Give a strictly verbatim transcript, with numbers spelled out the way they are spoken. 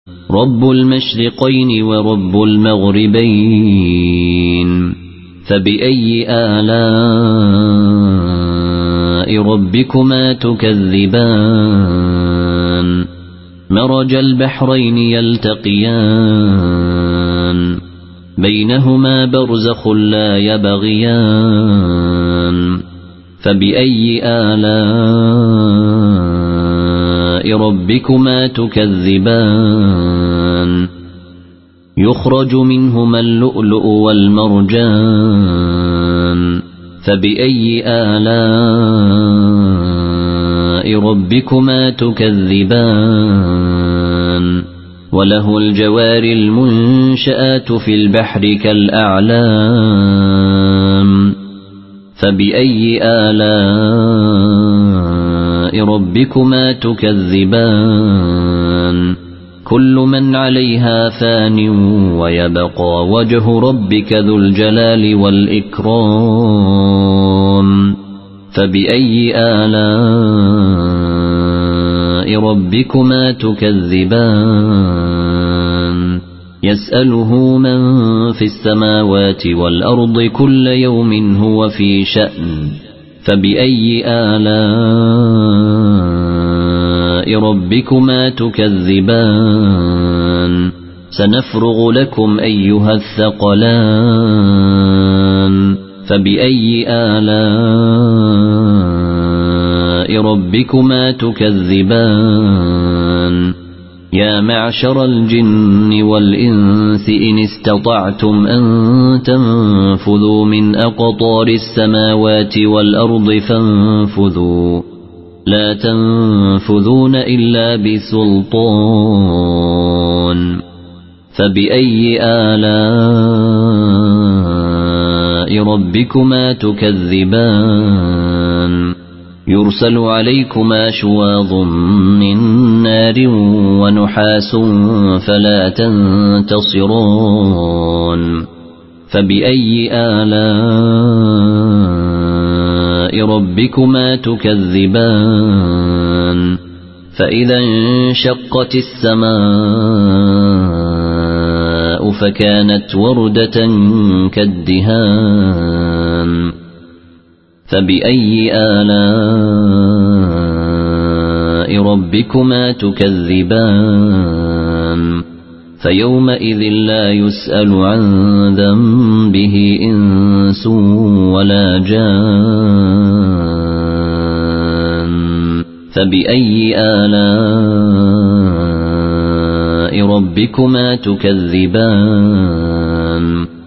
رب المشرقين ورب المغربين فبأي آلاء ربكما تكذبان مرج البحرين يلتقيان بينهما برزخ لا يبغيان فبأي آلاء ربكما تكذبان يخرج منهما اللؤلؤ والمرجان فبأي آلاء ربكما تكذبان وله الجوار المنشآت في البحر كالأعلام فبأي آلاء ربكما تكذبان كل من عليها فان ويبقى وجه ربك ذو الجلال والإكرام فبأي آلاء ربكما تكذبان يسأله من في السماوات والأرض كل يوم هو في شأن فبأي آلاء ربكما تكذبان سنفرغ لكم أيها الثقلان فبأي آلاء ربكما تكذبان يا معشر الجن والإنس إن استطعتم أن تنفذوا من أقطار السماوات والأرض فانفذوا لا تنفذون إلا بسلطان فبأي آلاء ربكما تكذبان يرسل عليكما شواظ من نار ونحاس فلا تنتصرون فبأي آلاء ربكما تكذبان فإذا انشقت السماء فكانت وردة كالدهان فبأي آلاء ربكما تكذبان فيومئذ لا يسأل عن ذنبه إنس ولا جان فبأي آلاء ربكما تكذبان